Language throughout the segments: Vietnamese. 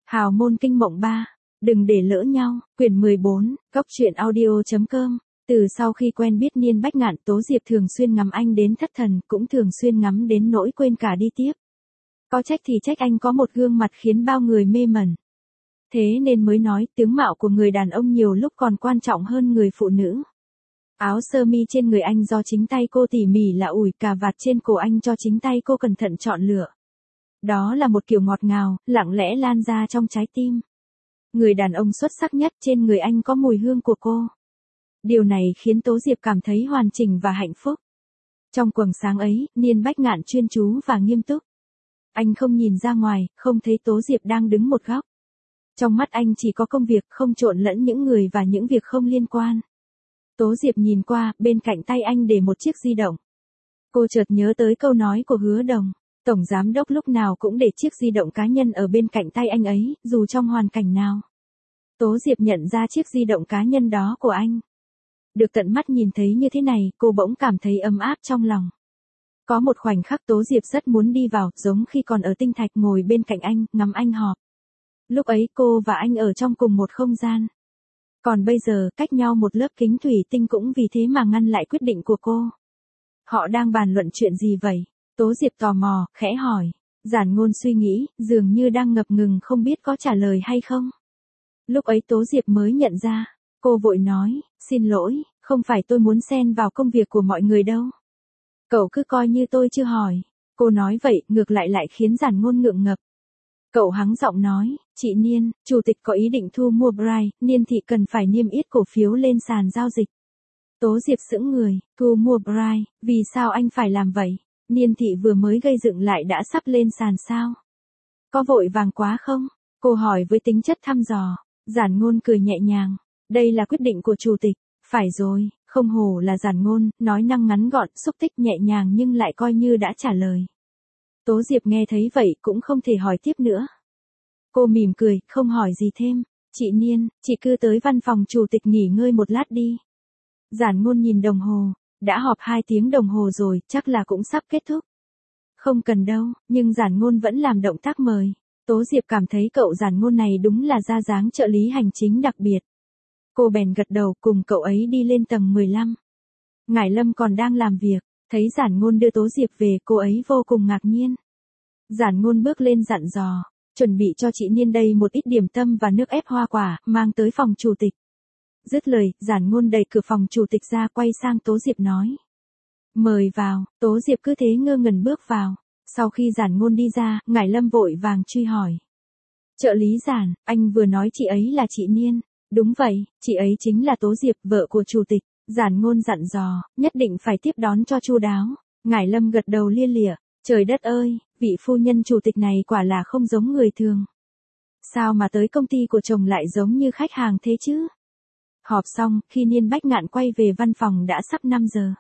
Hào môn kinh mộng 3. Đừng để lỡ nhau. Quyển 14. Cốc truyện audio.com. Từ sau khi quen biết Niên Bách Ngạn, Tố Diệp thường xuyên ngắm anh đến thất thần, cũng thường xuyên ngắm đến nỗi quên cả đi tiếp. Có trách thì trách anh có một gương mặt khiến bao người mê mẩn. Thế nên mới nói tướng mạo của người đàn ông nhiều lúc còn quan trọng hơn người phụ nữ. Áo sơ mi trên người anh do chính tay cô tỉ mỉ lạ ủi, cà vạt trên cổ anh cho chính tay cô cẩn thận chọn lựa. Đó là một kiểu ngọt ngào, lặng lẽ lan ra trong trái tim. Người đàn ông xuất sắc nhất trên người anh có mùi hương của cô. Điều này khiến Tố Diệp cảm thấy hoàn chỉnh và hạnh phúc. Trong quầng sáng ấy, Niên Bách Ngạn chuyên chú và nghiêm túc. Anh không nhìn ra ngoài, không thấy Tố Diệp đang đứng một góc. Trong mắt anh chỉ có công việc, không trộn lẫn những người và những việc không liên quan. Tố Diệp nhìn qua, bên cạnh tay anh để một chiếc di động. Cô chợt nhớ tới câu nói của Hứa Đồng. Tổng giám đốc lúc nào cũng để chiếc di động cá nhân ở bên cạnh tay anh ấy, dù trong hoàn cảnh nào. Tố Diệp nhận ra chiếc di động cá nhân đó của anh. Được tận mắt nhìn thấy như thế này, cô bỗng cảm thấy ấm áp trong lòng. Có một khoảnh khắc Tố Diệp rất muốn đi vào, giống khi còn ở Tinh Thạch ngồi bên cạnh anh, ngắm anh họp. Lúc ấy cô và anh ở trong cùng một không gian. Còn bây giờ, cách nhau một lớp kính thủy tinh cũng vì thế mà ngăn lại quyết định của cô. Họ đang bàn luận chuyện gì vậy? Tố Diệp tò mò, khẽ hỏi. Giản Ngôn suy nghĩ, dường như đang ngập ngừng không biết có trả lời hay không. Lúc ấy Tố Diệp mới nhận ra. Cô vội nói, xin lỗi, không phải tôi muốn xen vào công việc của mọi người đâu. Cậu cứ coi như tôi chưa hỏi. Cô nói vậy, ngược lại khiến Giản Ngôn ngượng ngập. Cậu hắng giọng nói, chị Niên, chủ tịch có ý định thu mua Bright, Niên thị cần phải niêm yết cổ phiếu lên sàn giao dịch. Tố Diệp sững người, thu mua Bright, vì sao anh phải làm vậy? Niên thị vừa mới gây dựng lại đã sắp lên sàn sao? Có vội vàng quá không? Cô hỏi với tính chất thăm dò. Giản Ngôn cười nhẹ nhàng. Đây là quyết định của chủ tịch. Phải rồi, không hổ là Giản Ngôn, nói năng ngắn gọn, xúc tích nhẹ nhàng nhưng lại coi như đã trả lời. Tố Diệp nghe thấy vậy cũng không thể hỏi tiếp nữa. Cô mỉm cười, không hỏi gì thêm. Chị Niên, chị cứ tới văn phòng chủ tịch nghỉ ngơi một lát đi. Giản Ngôn nhìn đồng hồ. Đã họp 2 tiếng đồng hồ rồi, chắc là cũng sắp kết thúc. Không cần đâu, nhưng Giản Ngôn vẫn làm động tác mời. Tố Diệp cảm thấy cậu Giản Ngôn này đúng là ra dáng trợ lý hành chính đặc biệt. Cô bèn gật đầu cùng cậu ấy đi lên tầng 15. Ngải Lâm còn đang làm việc, thấy Giản Ngôn đưa Tố Diệp về, cô ấy vô cùng ngạc nhiên. Giản Ngôn bước lên dặn dò, chuẩn bị cho chị Niên đây một ít điểm tâm và nước ép hoa quả, mang tới phòng chủ tịch. Dứt lời, Giản Ngôn đẩy cửa phòng chủ tịch ra, quay sang Tố Diệp nói. Mời vào. Tố Diệp cứ thế ngơ ngẩn bước vào. Sau khi Giản Ngôn đi ra, Ngải Lâm vội vàng truy hỏi. Trợ lý Giản, anh vừa nói chị ấy là chị Niên. Đúng vậy, chị ấy chính là Tố Diệp, vợ của chủ tịch. Giản Ngôn dặn dò, nhất định phải tiếp đón cho chu đáo. Ngải Lâm gật đầu lia lịa. Trời đất ơi, vị phu nhân chủ tịch này quả là không giống người thường. Sao mà tới công ty của chồng lại giống như khách hàng thế chứ? Họp xong, khi Niên Bách Ngạn quay về văn phòng đã sắp 5 giờ.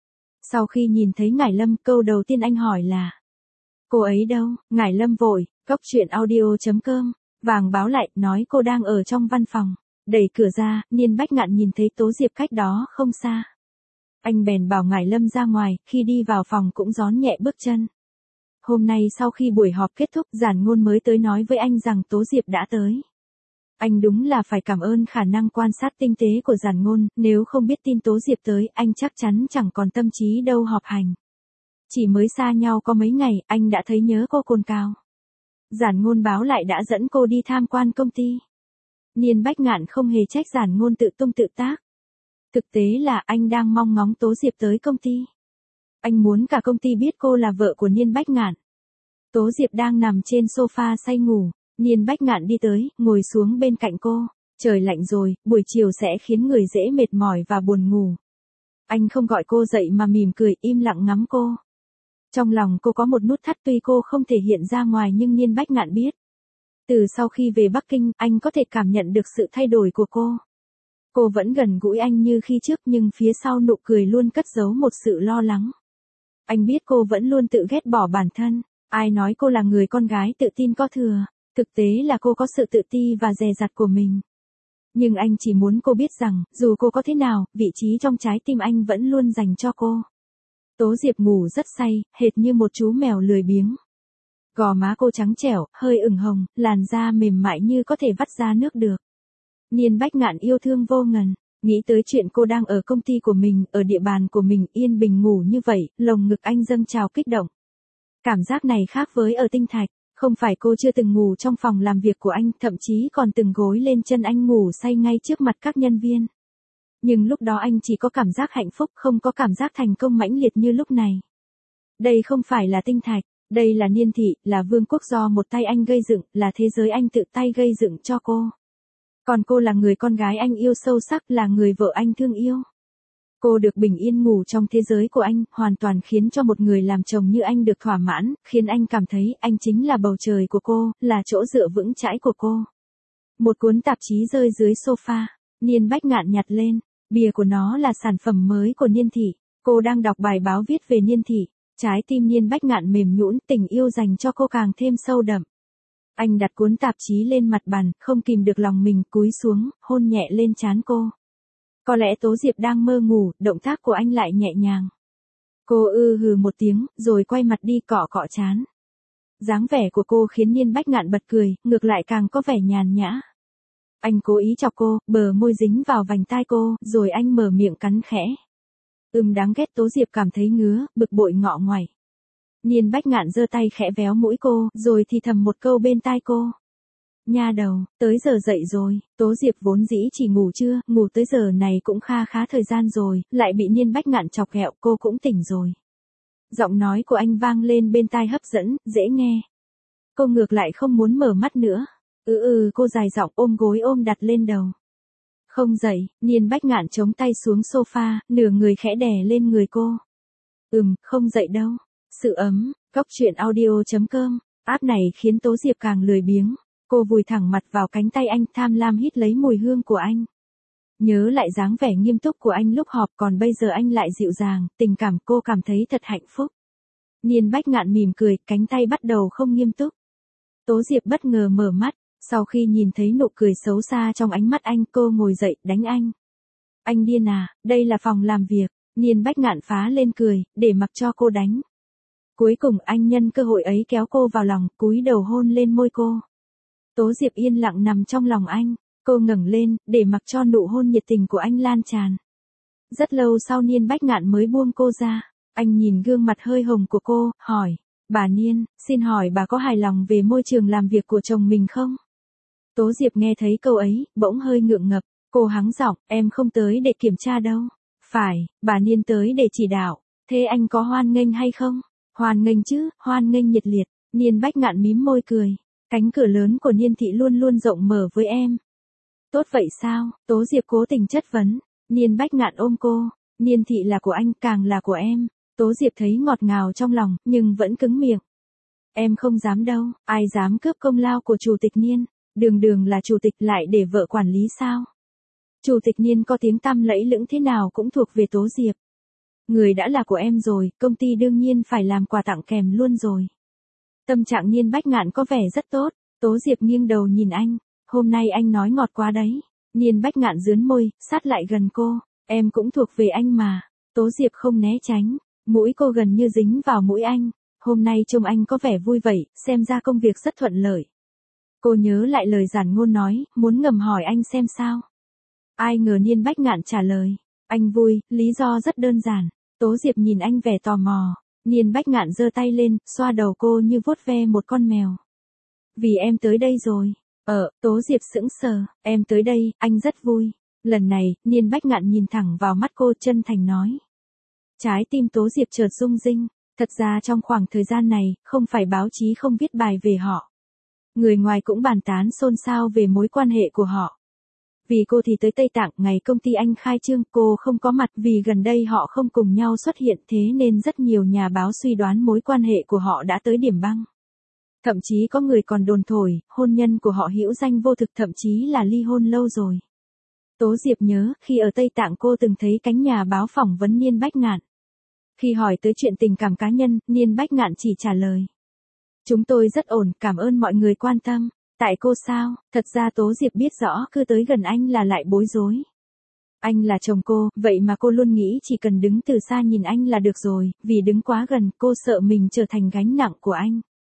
Sau khi nhìn thấy Ngải Lâm, câu đầu tiên anh hỏi là. Cô ấy đâu? Ngải Lâm vội, cốc truyện audio.com, vàng báo lại, nói cô đang ở trong văn phòng. Đẩy cửa ra, Niên Bách Ngạn nhìn thấy Tố Diệp cách đó không xa. Anh bèn bảo Ngải Lâm ra ngoài, khi đi vào phòng cũng gión nhẹ bước chân. Hôm nay sau khi buổi họp kết thúc, Giản Ngôn mới tới nói với anh rằng Tố Diệp đã tới. Anh đúng là phải cảm ơn khả năng quan sát tinh tế của Giản Ngôn, nếu không biết tin Tố Diệp tới, anh chắc chắn chẳng còn tâm trí đâu họp hành. Chỉ mới xa nhau có mấy ngày, anh đã thấy nhớ cô cồn cào. Giản Ngôn báo lại đã dẫn cô đi tham quan công ty. Niên Bách Ngạn không hề trách Giản Ngôn tự tung tự tác. Thực tế là anh đang mong ngóng Tố Diệp tới công ty. Anh muốn cả công ty biết cô là vợ của Niên Bách Ngạn. Tố Diệp đang nằm trên sofa say ngủ. Niên Bách Ngạn đi tới, ngồi xuống bên cạnh cô. Trời lạnh rồi, buổi chiều sẽ khiến người dễ mệt mỏi và buồn ngủ. Anh không gọi cô dậy mà mỉm cười, im lặng ngắm cô. Trong lòng cô có một nút thắt tuy cô không thể hiện ra ngoài nhưng Niên Bách Ngạn biết. Từ sau khi về Bắc Kinh, anh có thể cảm nhận được sự thay đổi của cô. Cô vẫn gần gũi anh như khi trước nhưng phía sau nụ cười luôn cất giấu một sự lo lắng. Anh biết cô vẫn luôn tự ghét bỏ bản thân. Ai nói cô là người con gái tự tin có thừa. Thực tế là cô có sự tự ti và dè dặt của mình. Nhưng anh chỉ muốn cô biết rằng, dù cô có thế nào, vị trí trong trái tim anh vẫn luôn dành cho cô. Tố Diệp ngủ rất say, hệt như một chú mèo lười biếng. Gò má cô trắng trẻo, hơi ửng hồng, làn da mềm mại như có thể vắt ra nước được. Niên Bách Ngạn yêu thương vô ngần, nghĩ tới chuyện cô đang ở công ty của mình, ở địa bàn của mình, yên bình ngủ như vậy, lồng ngực anh dâng trào kích động. Cảm giác này khác với ở Tinh Thạch, không phải cô chưa từng ngủ trong phòng làm việc của anh, thậm chí còn từng gối lên chân anh ngủ say ngay trước mặt các nhân viên. Nhưng lúc đó anh chỉ có cảm giác hạnh phúc, không có cảm giác thành công mãnh liệt như lúc này. Đây không phải là Tinh Thạch, đây là Niên Thị, là vương quốc do một tay anh gây dựng, là thế giới anh tự tay gây dựng cho cô. Còn cô là người con gái anh yêu sâu sắc, là người vợ anh thương yêu. Cô được bình yên ngủ trong thế giới của anh, hoàn toàn khiến cho một người làm chồng như anh được thỏa mãn, khiến anh cảm thấy anh chính là bầu trời của cô, là chỗ dựa vững chãi của cô. Một cuốn tạp chí rơi dưới sofa, Niên Bách Ngạn nhặt lên, bìa của nó là sản phẩm mới của Niên Thị. Cô đang đọc bài báo viết về Niên Thị, trái tim Niên Bách Ngạn mềm nhũn, tình yêu dành cho cô càng thêm sâu đậm. Anh đặt cuốn tạp chí lên mặt bàn, không kìm được lòng mình, cúi xuống, hôn nhẹ lên trán cô. Có lẽ Tố Diệp đang mơ ngủ, động tác của anh lại nhẹ nhàng. Cô hừ một tiếng, rồi quay mặt đi cọ cọ trán. Dáng vẻ của cô khiến Niên Bách Ngạn bật cười, ngược lại càng có vẻ nhàn nhã. Anh cố ý chọc cô, bờ môi dính vào vành tai cô, rồi anh mở miệng cắn khẽ. Đáng ghét. Tố Diệp cảm thấy ngứa, bực bội ngọ ngoảy. Niên Bách Ngạn giơ tay khẽ véo mũi cô, rồi thì thầm một câu bên tai cô. Nha đầu, tới giờ dậy rồi. Tố Diệp vốn dĩ chỉ ngủ trưa, ngủ tới giờ này cũng khá thời gian rồi, lại bị Niên Bách Ngạn chọc ghẹo, cô cũng tỉnh rồi. Giọng nói của anh vang lên bên tai hấp dẫn, dễ nghe. Cô ngược lại không muốn mở mắt nữa. Cô dài giọng ôm gối ôm đặt lên đầu. Không dậy. Niên Bách Ngạn chống tay xuống sofa, nửa người khẽ đè lên người cô. Không dậy đâu. Sự ấm, Cóc Truyện Audio.com, app này khiến Tố Diệp càng lười biếng. Cô vùi thẳng mặt vào cánh tay anh, tham lam hít lấy mùi hương của anh. Nhớ lại dáng vẻ nghiêm túc của anh lúc họp, còn bây giờ anh lại dịu dàng, tình cảm, cô cảm thấy thật hạnh phúc. Niên Bách Ngạn mỉm cười, cánh tay bắt đầu không nghiêm túc. Tố Diệp bất ngờ mở mắt, sau khi nhìn thấy nụ cười xấu xa trong ánh mắt anh, cô ngồi dậy, đánh anh. Anh điên à, đây là phòng làm việc. Niên Bách Ngạn phá lên cười, để mặc cho cô đánh. Cuối cùng anh nhân cơ hội ấy kéo cô vào lòng, cúi đầu hôn lên môi cô. Tố Diệp yên lặng nằm trong lòng anh, cô ngẩng lên, để mặc cho nụ hôn nhiệt tình của anh lan tràn. Rất lâu sau Niên Bách Ngạn mới buông cô ra, anh nhìn gương mặt hơi hồng của cô, hỏi, bà Niên, xin hỏi bà có hài lòng về môi trường làm việc của chồng mình không? Tố Diệp nghe thấy câu ấy, bỗng hơi ngượng ngập, cô hắng giọng, em không tới để kiểm tra đâu. Phải, bà Niên tới để chỉ đạo, thế anh có hoan nghênh hay không? Hoan nghênh chứ, hoan nghênh nhiệt liệt. Niên Bách Ngạn mím môi cười. Cánh cửa lớn của Niên Thị luôn luôn rộng mở với em. Tốt vậy sao? Tố Diệp cố tình chất vấn. Niên Bách Ngạn ôm cô. Niên Thị là của anh, càng là của em. Tố Diệp thấy ngọt ngào trong lòng, nhưng vẫn cứng miệng. Em không dám đâu, ai dám cướp công lao của chủ tịch Niên. Đường là chủ tịch lại để vợ quản lý sao? Chủ tịch Niên có tiếng tăm lẫy lững thế nào cũng thuộc về Tố Diệp. Người đã là của em rồi, công ty đương nhiên phải làm quà tặng kèm luôn rồi. Tâm trạng Niên Bách Ngạn có vẻ rất tốt. Tố Diệp nghiêng đầu nhìn anh. Hôm nay anh nói ngọt quá đấy. Niên Bách Ngạn rướn môi, sát lại gần cô. Em cũng thuộc về anh mà. Tố Diệp không né tránh. Mũi cô gần như dính vào mũi anh. Hôm nay trông anh có vẻ vui vậy, xem ra công việc rất thuận lợi. Cô nhớ lại lời giản ngôn nói, muốn ngầm hỏi anh xem sao. Ai ngờ Niên Bách Ngạn trả lời. Anh vui, lý do rất đơn giản. Tố Diệp nhìn anh vẻ tò mò. Niên Bách Ngạn giơ tay lên, xoa đầu cô như vuốt ve một con mèo. Vì em tới đây rồi. Tố Diệp sững sờ, em tới đây, anh rất vui. Lần này, Niên Bách Ngạn nhìn thẳng vào mắt cô, chân thành nói. Trái tim Tố Diệp chợt rung rinh. Thật ra trong khoảng thời gian này, không phải báo chí không viết bài về họ. Người ngoài cũng bàn tán xôn xao về mối quan hệ của họ. Vì cô thì tới Tây Tạng, ngày công ty anh khai trương, cô không có mặt, vì gần đây họ không cùng nhau xuất hiện, thế nên rất nhiều nhà báo suy đoán mối quan hệ của họ đã tới điểm băng. Thậm chí có người còn đồn thổi, hôn nhân của họ hữu danh vô thực, thậm chí là ly hôn lâu rồi. Tố Diệp nhớ, khi ở Tây Tạng cô từng thấy cánh nhà báo phỏng vấn Niên Bách Ngạn. Khi hỏi tới chuyện tình cảm cá nhân, Niên Bách Ngạn chỉ trả lời. Chúng tôi rất ổn, cảm ơn mọi người quan tâm. Tại cô sao? Thật ra Tố Diệp biết rõ, cứ tới gần anh là lại bối rối. Anh là chồng cô, vậy mà cô luôn nghĩ chỉ cần đứng từ xa nhìn anh là được rồi, vì đứng quá gần, cô sợ mình trở thành gánh nặng của anh.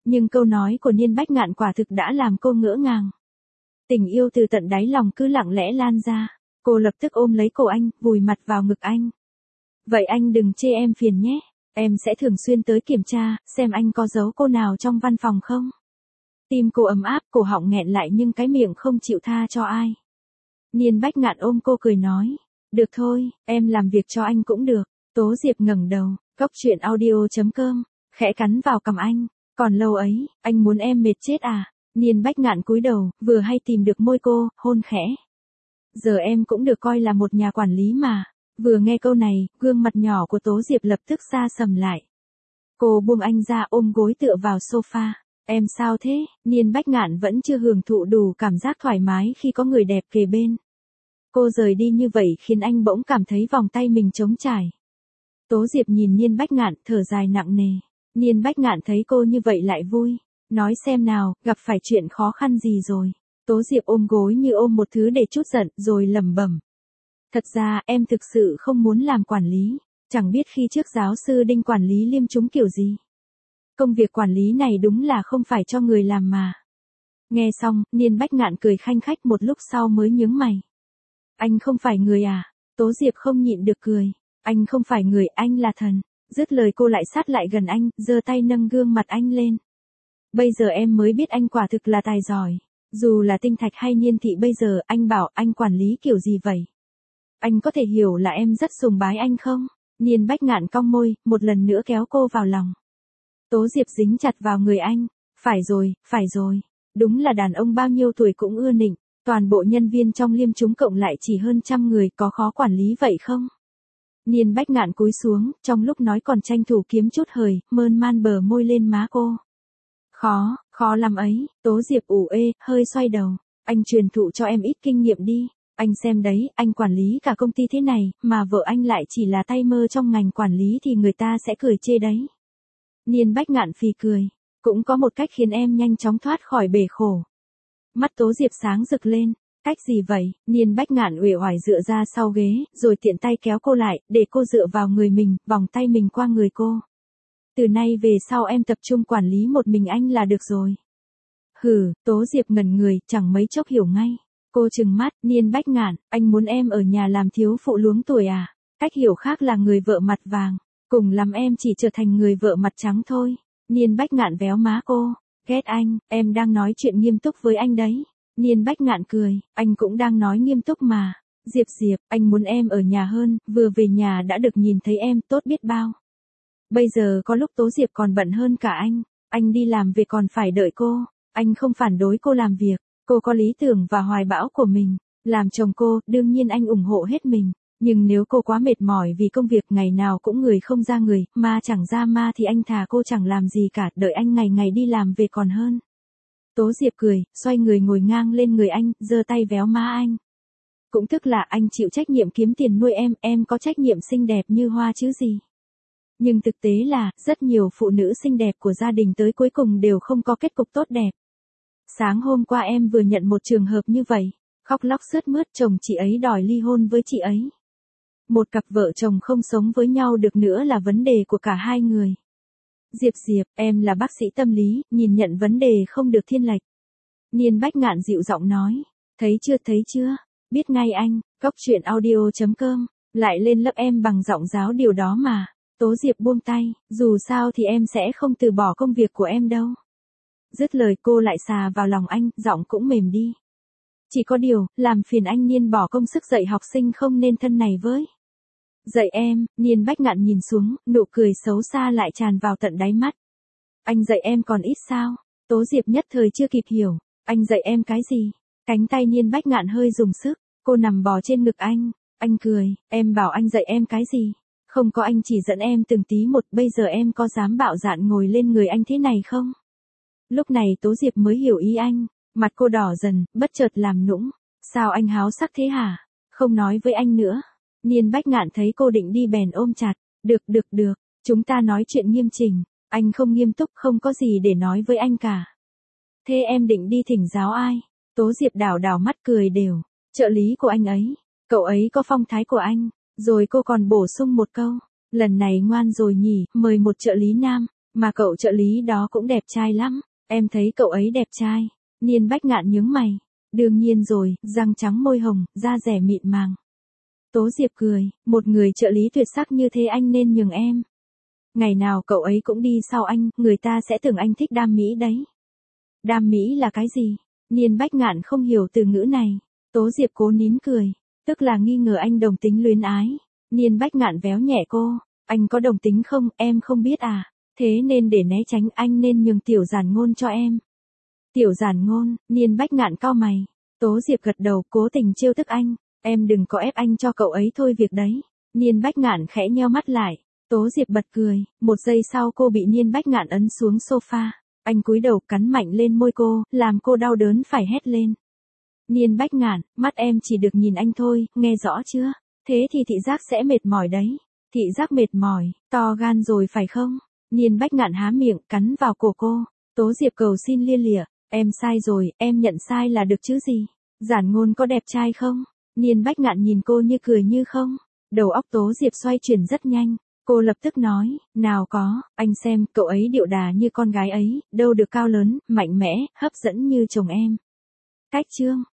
Nhưng câu nói của Niên Bách Ngạn quả thực đã làm cô ngỡ ngàng. Tình yêu từ tận đáy lòng cứ lặng lẽ lan ra. Cô lập tức ôm lấy cổ anh, vùi mặt vào ngực anh. Vậy anh đừng chê em phiền nhé. Em sẽ thường xuyên tới kiểm tra, xem anh có giấu cô nào trong văn phòng không. Tim cô ấm áp, cổ họng nghẹn lại nhưng cái miệng không chịu tha cho ai. Niên Bách Ngạn ôm cô cười nói. Được thôi, em làm việc cho anh cũng được. Tố Diệp ngẩng đầu, cốc truyện audio.com, khẽ cắn vào cằm anh. Còn lâu ấy, anh muốn em mệt chết à? Niên Bách Ngạn cúi đầu, vừa hay tìm được môi cô, hôn khẽ. Giờ em cũng được coi là một nhà quản lý mà. Vừa nghe câu này, gương mặt nhỏ của Tố Diệp lập tức xa sầm lại. Cô buông anh ra ôm gối tựa vào sofa. Em sao thế? Niên Bách Ngạn vẫn chưa hưởng thụ đủ cảm giác thoải mái khi có người đẹp kề bên. Cô rời đi như vậy khiến anh bỗng cảm thấy vòng tay mình trống trải. Tố Diệp nhìn Niên Bách Ngạn thở dài nặng nề. Niên Bách Ngạn thấy cô như vậy lại vui. Nói xem nào, gặp phải chuyện khó khăn gì rồi. Tố Diệp ôm gối như ôm một thứ để trút giận rồi lẩm bẩm. Thật ra em thực sự không muốn làm quản lý. Chẳng biết khi trước giáo sư Đinh quản lý liêm chúng kiểu gì. Công việc quản lý này đúng là không phải cho người làm mà. Nghe xong, Niên Bách Ngạn cười khanh khách một lúc sau mới nhướng mày. Anh không phải người à? Tố Diệp không nhịn được cười. Anh không phải người, anh là thần. Dứt lời cô lại sát lại gần anh, giơ tay nâng gương mặt anh lên. Bây giờ em mới biết anh quả thực là tài giỏi. Dù là Tinh Thạch hay Niên Thị bây giờ anh bảo anh quản lý kiểu gì vậy? Anh có thể hiểu là em rất sùng bái anh không? Niên Bách Ngạn cong môi, một lần nữa kéo cô vào lòng. Tố Diệp dính chặt vào người anh. Phải rồi. Đúng là đàn ông bao nhiêu tuổi cũng ưa nịnh. Toàn bộ nhân viên trong liêm chúng cộng lại chỉ hơn 100 người, có khó quản lý vậy không? Niên Bách Ngạn cúi xuống, trong lúc nói còn tranh thủ kiếm chút hời, mơn man bờ môi lên má cô. Khó lắm ấy. Tố Diệp ủ ê, hơi xoay đầu. Anh truyền thụ cho em ít kinh nghiệm đi. Anh xem đấy, anh quản lý cả công ty thế này, mà vợ anh lại chỉ là tay mơ trong ngành quản lý thì người ta sẽ cười chê đấy. Niên Bách Ngạn phì cười. Cũng có một cách khiến em nhanh chóng thoát khỏi bể khổ. Mắt Tố Diệp sáng rực lên. Cách gì vậy? Niên Bách Ngạn uể oải dựa ra sau ghế, rồi tiện tay kéo cô lại, để cô dựa vào người mình, vòng tay mình qua người cô. Từ nay về sau em tập trung quản lý một mình anh là được rồi. Hừ, Tố Diệp ngẩn người, chẳng mấy chốc hiểu ngay. Cô trừng mắt, Niên Bách Ngạn, anh muốn em ở nhà làm thiếu phụ luống tuổi à? Cách hiểu khác là người vợ mặt vàng. Cùng lắm em chỉ trở thành người vợ mặt trắng thôi. Niên Bách Ngạn véo má cô. Ghét anh, em đang nói chuyện nghiêm túc với anh đấy. Niên Bách Ngạn cười, anh cũng đang nói nghiêm túc mà. Diệp, anh muốn em ở nhà hơn, vừa về nhà đã được nhìn thấy em, tốt biết bao. Bây giờ có lúc Tố Diệp còn bận hơn cả anh đi làm về còn phải đợi cô. Anh không phản đối cô làm việc, cô có lý tưởng và hoài bão của mình. Làm chồng cô, đương nhiên anh ủng hộ hết mình. Nhưng nếu cô quá mệt mỏi vì công việc ngày nào cũng người không ra người, ma chẳng ra ma thì anh thà cô chẳng làm gì cả, đợi anh ngày ngày đi làm về còn hơn. Tố Diệp cười, xoay người ngồi ngang lên người anh, giơ tay véo má anh. Cũng tức là anh chịu trách nhiệm kiếm tiền nuôi em có trách nhiệm xinh đẹp như hoa chứ gì. Nhưng thực tế là, rất nhiều phụ nữ xinh đẹp của gia đình tới cuối cùng đều không có kết cục tốt đẹp. Sáng hôm qua em vừa nhận một trường hợp như vậy, khóc lóc sướt mướt, chồng chị ấy đòi ly hôn với chị ấy. Một cặp vợ chồng không sống với nhau được nữa là vấn đề của cả hai người. Diệp, em là bác sĩ tâm lý, nhìn nhận vấn đề không được thiên lệch. Niên Bách Ngạn dịu giọng nói. Thấy chưa, biết ngay anh, cốc truyện audio.com, lại lên lớp em bằng giọng giáo điều đó mà. Tố Diệp buông tay, dù sao thì em sẽ không từ bỏ công việc của em đâu. Dứt lời cô lại xà vào lòng anh, giọng cũng mềm đi. Chỉ có điều, làm phiền anh Niên bỏ công sức dạy học sinh không nên thân này với. Dạy em, Niên Bách Ngạn nhìn xuống, nụ cười xấu xa lại tràn vào tận đáy mắt. Anh dạy em còn ít sao? Tố Diệp nhất thời chưa kịp hiểu, anh dạy em cái gì? Cánh tay Niên Bách Ngạn hơi dùng sức, cô nằm bò trên ngực anh cười, em bảo anh dạy em cái gì? Không có anh chỉ dẫn em từng tí một, bây giờ em có dám bạo dạn ngồi lên người anh thế này không? Lúc này Tố Diệp mới hiểu ý anh, mặt cô đỏ dần, bất chợt làm nũng. Sao anh háo sắc thế hả? Không nói với anh nữa. Niên Bách Ngạn thấy cô định đi bèn ôm chặt. Được, chúng ta nói chuyện nghiêm chỉnh. Anh không nghiêm túc, không có gì để nói với anh cả. Thế em định đi thỉnh giáo ai? Tố Diệp đảo mắt cười đều. Trợ lý của anh ấy. Cậu ấy có phong thái của anh. Rồi cô còn bổ sung một câu. Lần này ngoan rồi nhỉ, mời một trợ lý nam. Mà cậu trợ lý đó cũng đẹp trai lắm, em thấy cậu ấy đẹp trai. Niên Bách Ngạn nhướng mày. Đương nhiên rồi, răng trắng môi hồng, da dẻ mịn màng. Tố Diệp cười, một người trợ lý tuyệt sắc như thế anh nên nhường em. Ngày nào cậu ấy cũng đi sau anh, người ta sẽ tưởng anh thích đam mỹ đấy. Đam mỹ là cái gì? Niên Bách Ngạn không hiểu từ ngữ này. Tố Diệp cố nín cười, tức là nghi ngờ anh đồng tính luyến ái. Niên Bách Ngạn véo nhẹ cô, anh có đồng tính không, em không biết à? Thế nên để né tránh anh nên nhường Tiểu Giản Ngôn cho em. Tiểu Giản Ngôn, Niên Bách Ngạn cau mày. Tố Diệp gật đầu, cố tình trêu tức anh. Em đừng có ép anh cho cậu ấy thôi việc đấy. Niên Bách Ngạn khẽ nheo mắt lại. Tố Diệp bật cười, một giây sau cô bị Niên Bách Ngạn ấn xuống sofa. Anh cúi đầu cắn mạnh lên môi cô, làm cô đau đớn phải hét lên. Niên Bách Ngạn, mắt em chỉ được nhìn anh thôi, nghe rõ chưa? Thế thì thị giác sẽ mệt mỏi đấy. Thị giác mệt mỏi, to gan rồi phải không? Niên Bách Ngạn há miệng, cắn vào cổ cô. Tố Diệp cầu xin lia lịa, em sai rồi, em nhận sai là được chứ gì? Giản Ngôn có đẹp trai không? Niên Bách Ngạn nhìn cô như cười như không. Đầu óc Tố Diệp xoay chuyển rất nhanh. Cô lập tức nói, nào có, anh xem, cậu ấy điệu đà như con gái ấy, đâu được cao lớn, mạnh mẽ, hấp dẫn như chồng em. Cách chương